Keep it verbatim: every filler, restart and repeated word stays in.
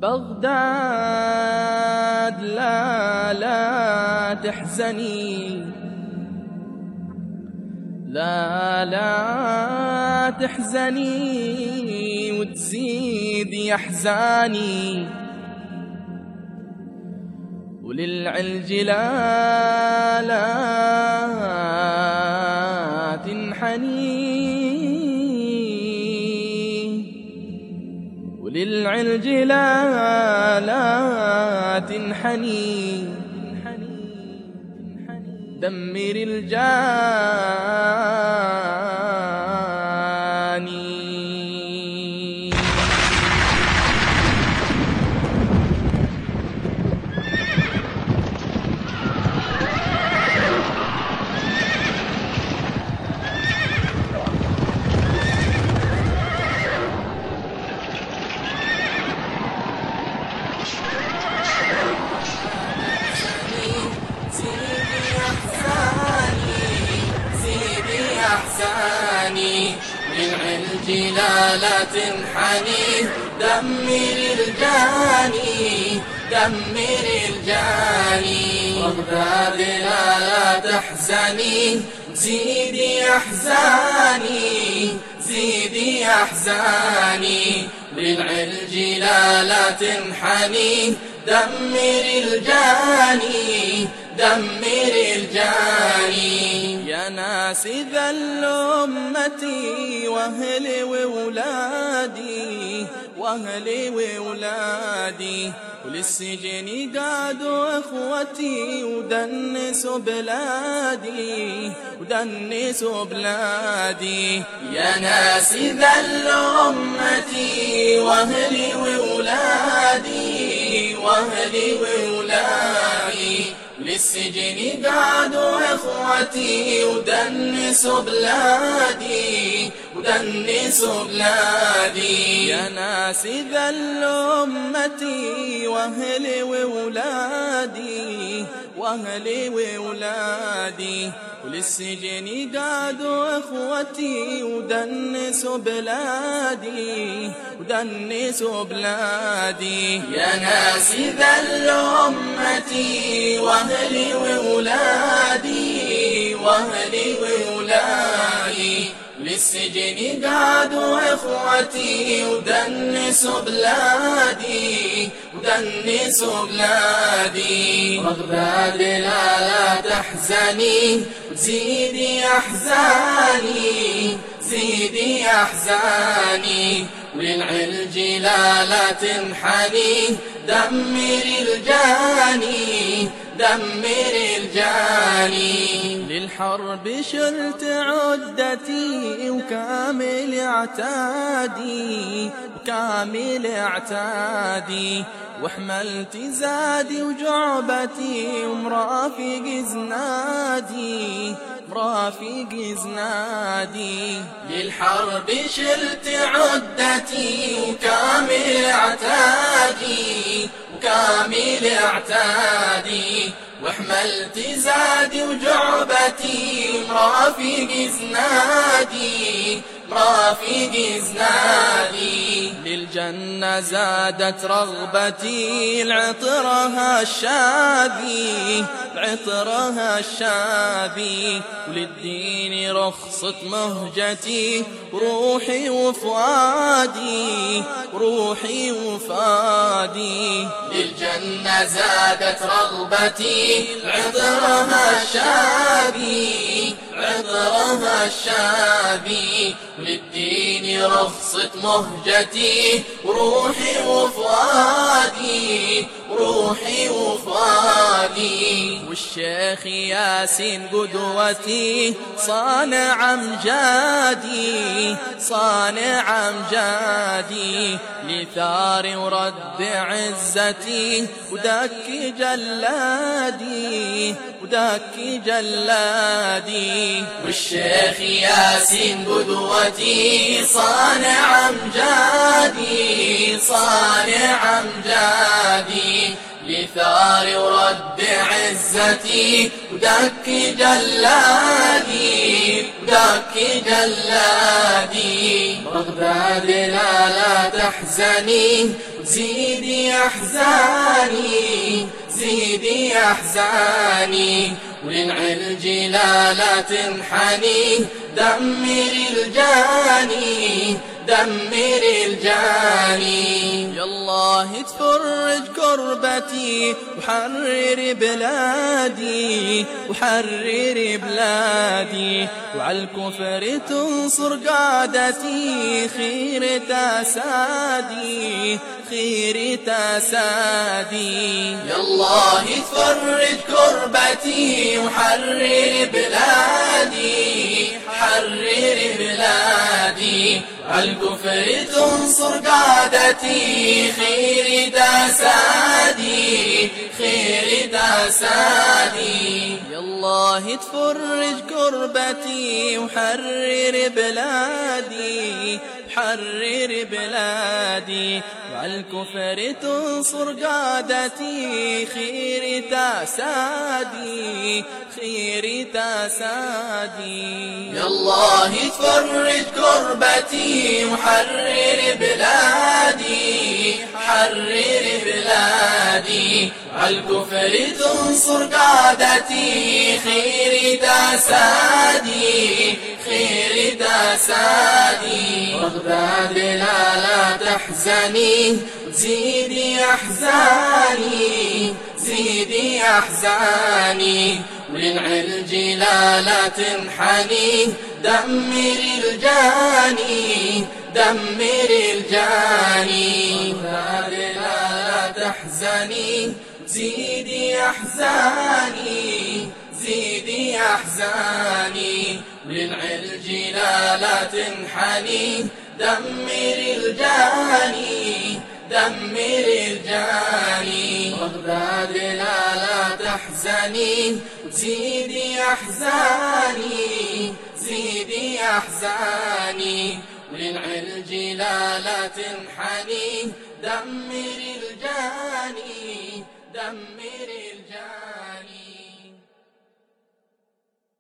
بغداد لا لا تحزني، لا لا تحزني وتزيد يحزاني، وللعلج لا لا تنحني، وللعلج لا لا تنحني، دمر الجاني. للعلج لا لا تنحني، دمر الجاني، دمر الجاني. بغداد لا لا تحزني، زيدي أحزاني، زيدي أحزاني. للعلج لا لا تنحني، دمر الجاني، دمر الجاني. يا ناس ذل أمتي وأهلي وولادي، وأهلي وولادي، وللسجن قادوا إخوتي ودنسوا بلادي، ودنسوا بلادي. يا ناس ذل أمتي وأهلي وولادي، وأهلي وولادي، للسجن قعدوا إخوتي ودنسوا بلادي، ودنسوا بلادي. يا ناس ذل أمتي وأهلي وولادي، وأهلي وولادي، وللسجن قعدوا إخوتي ودنسوا بلادي، ودنسوا بلادي. يا ناس ذل أمتي وأهلي وولادي، وأهلي وولادي، للسجن قعدوا إخوتي ودنسوا بلادي، ودنسوا بلادي. بغداد لا لا تحزني، زيدي أحزاني، زيدي أحزاني. وللعلج لا لا تنحني، دمر الجاني، دمر الجاني. للحرب شلت عدتي وكامل اعتادي، وكامل اعتادي، وحملت زادي وجعبتي ومرافق زنادي، مرافق زنادي. للحرب شلت عدتي وكامل اعتادي، وكامل اعتادي، وحملت زادي وجعبتي مرافق زنادي، مرافق زنادي. للجنة زادت رغبتي، العطرها الشابي، العطرها الشابي، وللدين رخصت مهجتي، روحي وفؤادي، روحي وفؤادي. للجنة زادت رغبتي، عطرها الشابي، عطرها الشابي، وللدين رخصت مهجتي، روحي وفؤادي، روحي وفؤادي. والشيخ ياسين قدوتي، صانع أمجادي، صانع أمجادي، لثار ورد عزتي، ودك جلادي، ودك جلادي. والشيخ ياسين قدوتي، صانع أمجادي، صانع أمجادي، لثار ورد عزتي، ودك جلادي، ذاك جلادي. بغداد لا لا تحزني زيدي أحزاني زيدي أحزاني، ولنعلج لا لا تنحني دمري الجاني دمري الجاني. يا الله تفرج كربتي وحرر بلادي وحرر بلادي، وعلى الكفر تنصر قادتي خيرة أسادي خيرة أسادي. يا الله تفرج كربتي وحرر بلادي حرر بلادي، عالكفر تنصر قادتي خيرة أسادي خيرة أسادي. يا الله تفرج كربتي وحرر بلادي حرر بلادي، وعالكفر تنصر قادتي خيرة أسادي خيرة أسادي. يا الله تفرج كربتي وحرر بلادي حرر بلادي، عالكفر تنصر قادتي خيرة أسادي خيرة أسادي. بغداد لا لا تحزني زيدي أحزاني زيدي أحزاني، ولنعلج لا لا تنحني دمري الجاني دمري الجاني. بغداد لا لا تحزني زيدي أحزاني زيدي أحزاني، ولنعلج لا لا تنحني دمري الجاني دمري الجاني. بغداد لا لا تحزني زيدي أحزاني زيدي أحزاني، ولنعلج لا لا تنحني دمري